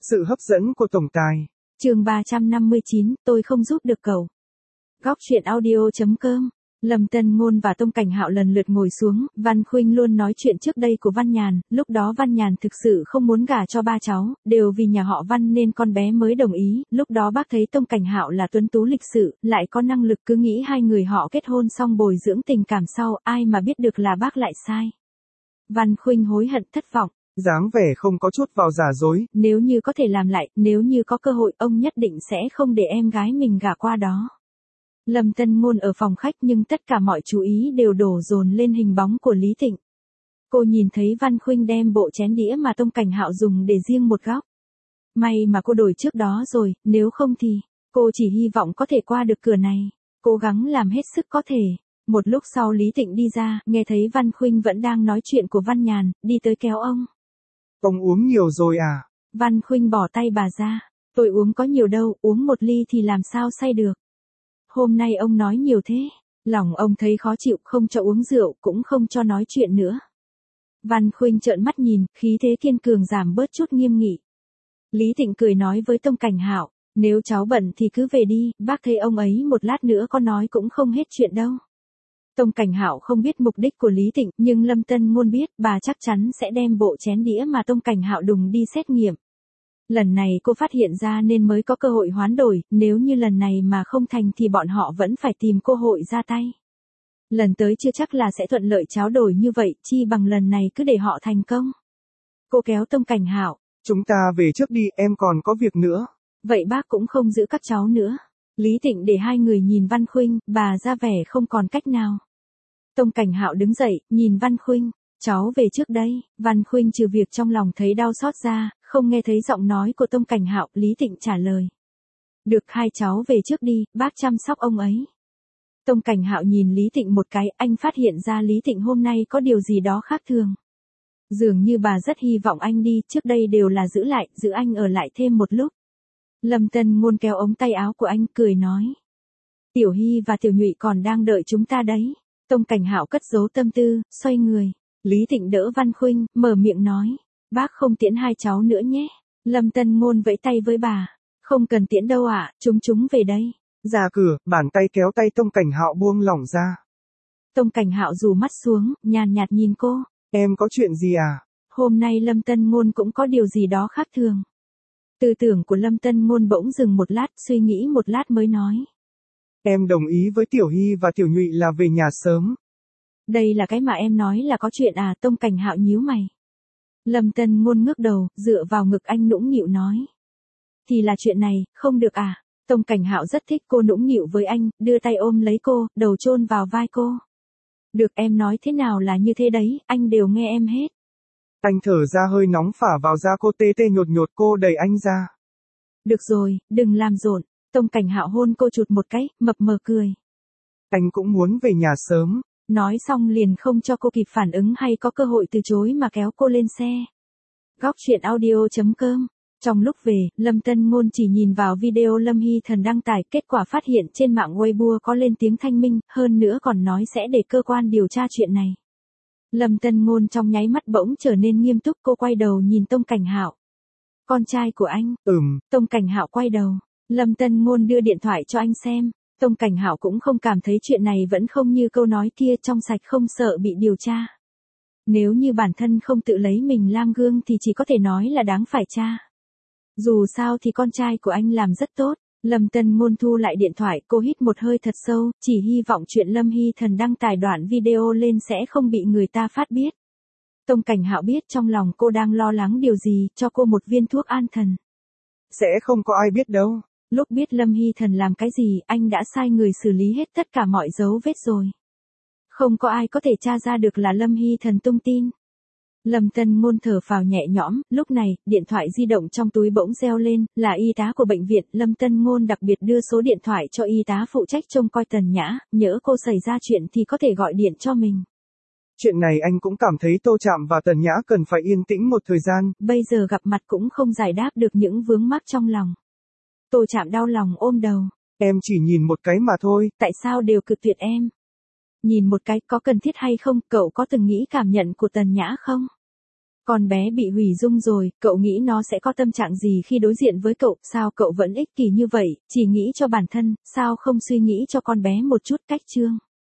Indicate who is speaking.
Speaker 1: Sự hấp dẫn của tổng tài.
Speaker 2: Chương 359, tôi không giúp được cậu. Góc truyện audio.com. Lâm Tân Ngôn và Tông Cảnh Hạo lần lượt ngồi xuống, Văn Khuynh luôn nói chuyện trước đây của Văn Nhàn, lúc đó Văn Nhàn thực sự không muốn gả cho ba cháu, đều vì nhà họ Văn nên con bé mới đồng ý, lúc đó bác thấy Tông Cảnh Hạo là tuấn tú lịch sự, lại có năng lực, cứ nghĩ hai người họ kết hôn xong bồi dưỡng tình cảm sau, ai mà biết được là bác lại sai. Văn Khuynh hối hận thất vọng.
Speaker 1: Dáng vẻ không có chút vào giả dối.
Speaker 2: Nếu như có thể làm lại, nếu như có cơ hội, ông nhất định sẽ không để em gái mình gả qua đó. Lâm Tân Ngôn ở phòng khách nhưng tất cả mọi chú ý đều đổ dồn lên hình bóng của Lý Thịnh. Cô nhìn thấy Văn Khuynh đem bộ chén đĩa mà Tông Cảnh Hạo dùng để riêng một góc. May mà cô đổi trước đó rồi, nếu không thì, cô chỉ hy vọng có thể qua được cửa này. Cố gắng làm hết sức có thể. Một lúc sau Lý Thịnh đi ra, nghe thấy Văn Khuynh vẫn đang nói chuyện của Văn Nhàn, đi tới kéo ông.
Speaker 1: Ông uống nhiều rồi à?
Speaker 2: Văn Khuynh bỏ tay bà ra. Tôi uống có nhiều đâu, uống một ly thì làm sao say được. Hôm nay ông nói nhiều thế. Lòng ông thấy khó chịu, không cho uống rượu, cũng không cho nói chuyện nữa. Văn Khuynh trợn mắt nhìn, khí thế kiên cường giảm bớt chút nghiêm nghị. Lý Thịnh cười nói với Tông Cảnh Hạo, nếu cháu bận thì cứ về đi, bác thấy ông ấy một lát nữa có nói cũng không hết chuyện đâu. Tông Cảnh Hạo không biết mục đích của Lý Thịnh, nhưng Lâm Tân Ngôn biết, bà chắc chắn sẽ đem bộ chén đĩa mà Tông Cảnh Hạo đùng đi xét nghiệm. Lần này cô phát hiện ra nên mới có cơ hội hoán đổi, nếu như lần này mà không thành thì bọn họ vẫn phải tìm cơ hội ra tay. Lần tới chưa chắc là sẽ thuận lợi tráo đổi như vậy, chi bằng lần này cứ để họ thành công. Cô kéo Tông Cảnh Hạo.
Speaker 1: Chúng ta về trước đi, em còn có việc nữa.
Speaker 2: Vậy bác cũng không giữ các cháu nữa. Lý Thịnh để hai người nhìn Văn Khuynh, bà ra vẻ không còn cách nào. Tông Cảnh Hạo đứng dậy, nhìn Văn Khuynh, cháu về trước đây. Văn Khuynh trừ việc trong lòng thấy đau xót ra, không nghe thấy giọng nói của Tông Cảnh Hạo, Lý Thịnh trả lời. Được, hai cháu về trước đi, bác chăm sóc ông ấy. Tông Cảnh Hạo nhìn Lý Thịnh một cái, anh phát hiện ra Lý Thịnh hôm nay có điều gì đó khác thường. Dường như bà rất hy vọng anh đi, trước đây đều là giữ anh ở lại thêm một lúc. Lâm Tân Ngôn kéo ống tay áo của anh, cười nói. Tiểu Hy và Tiểu Nhụy còn đang đợi chúng ta đấy. Tông Cảnh Hạo cất giấu tâm tư, xoay người. Lý Thịnh đỡ Văn Khuynh, mở miệng nói. Bác không tiễn hai cháu nữa nhé. Lâm Tân Ngôn vẫy tay với bà. Không cần tiễn đâu ạ, chúng về đây.
Speaker 1: Ra cửa, bàn tay kéo tay Tông Cảnh Hạo buông lỏng ra.
Speaker 2: Tông Cảnh Hạo rủ mắt xuống, nhàn nhạt nhìn cô.
Speaker 1: Em có chuyện gì à?
Speaker 2: Hôm nay Lâm Tân Ngôn cũng có điều gì đó khác thường. Tư tưởng của Lâm Tân Ngôn bỗng dừng một lát, suy nghĩ một lát mới nói.
Speaker 1: Em đồng ý với Tiểu Hy và Tiểu Nhụy là về nhà sớm.
Speaker 2: Đây là cái mà em nói là có chuyện à? Tông Cảnh Hạo nhíu mày. Lâm Tân Ngôn ngước đầu, dựa vào ngực anh nũng nịu nói. Thì là chuyện này, không được à? Tông Cảnh Hạo rất thích cô nũng nịu với anh, đưa tay ôm lấy cô, đầu chôn vào vai cô. Được, em nói thế nào là như thế đấy, anh đều nghe em hết.
Speaker 1: Anh thở ra hơi nóng phả vào da cô, tê tê nhột nhột, cô đẩy anh ra.
Speaker 2: Được rồi, đừng làm rộn. Tông Cảnh Hạo hôn cô chụt một cái, mập mờ cười.
Speaker 1: Anh cũng muốn về nhà sớm.
Speaker 2: Nói xong liền không cho cô kịp phản ứng hay có cơ hội từ chối mà kéo cô lên xe. Góc truyện audio.com. Trong lúc về, Lâm Tân Ngôn chỉ nhìn vào video Lâm Hy Thần đăng tải, kết quả phát hiện trên mạng Weibo có lên tiếng thanh minh, hơn nữa còn nói sẽ để cơ quan điều tra chuyện này. Lâm Tân Ngôn trong nháy mắt bỗng trở nên nghiêm túc, cô quay đầu nhìn Tông Cảnh Hạo. Con trai của anh. Tông Cảnh Hạo quay đầu. Lâm Tân Ngôn đưa điện thoại cho anh xem. Tông Cảnh Hạo cũng không cảm thấy chuyện này vẫn không như câu nói kia, trong sạch không sợ bị điều tra. Nếu như bản thân không tự lấy mình làm gương thì chỉ có thể nói là đáng phải tra. Dù sao thì con trai của anh làm rất tốt. Lâm Tân Ngôn thu lại điện thoại, cô hít một hơi thật sâu, chỉ hy vọng chuyện Lâm Hy Thần đăng tải đoạn video lên sẽ không bị người ta phát biết. Tông Cảnh Hạo biết trong lòng cô đang lo lắng điều gì, cho cô một viên thuốc an thần.
Speaker 1: Sẽ không có ai biết đâu.
Speaker 2: Lúc biết Lâm Hy Thần làm cái gì, anh đã sai người xử lý hết tất cả mọi dấu vết rồi. Không có ai có thể tra ra được là Lâm Hy Thần tung tin. Lâm Tân Ngôn thở phào nhẹ nhõm, lúc này, điện thoại di động trong túi bỗng reo lên, là y tá của bệnh viện. Lâm Tân Ngôn đặc biệt đưa số điện thoại cho y tá phụ trách trông coi Tần Nhã, nhỡ cô xảy ra chuyện thì có thể gọi điện cho mình.
Speaker 1: Chuyện này anh cũng cảm thấy Tô Trạm và Tần Nhã cần phải yên tĩnh một thời gian.
Speaker 2: Bây giờ gặp mặt cũng không giải đáp được những vướng mắc trong lòng. Tô Trạm đau lòng ôm đầu.
Speaker 1: Em chỉ nhìn một cái mà thôi.
Speaker 2: Tại sao đều cự tuyệt em? Nhìn một cái có cần thiết hay không, cậu có từng nghĩ cảm nhận của Tần Nhã không? Con bé bị hủy dung rồi, cậu nghĩ nó sẽ có tâm trạng gì khi đối diện với cậu, sao cậu vẫn ích kỷ như vậy, chỉ nghĩ cho bản thân, sao không suy nghĩ cho con bé một chút. Cách chương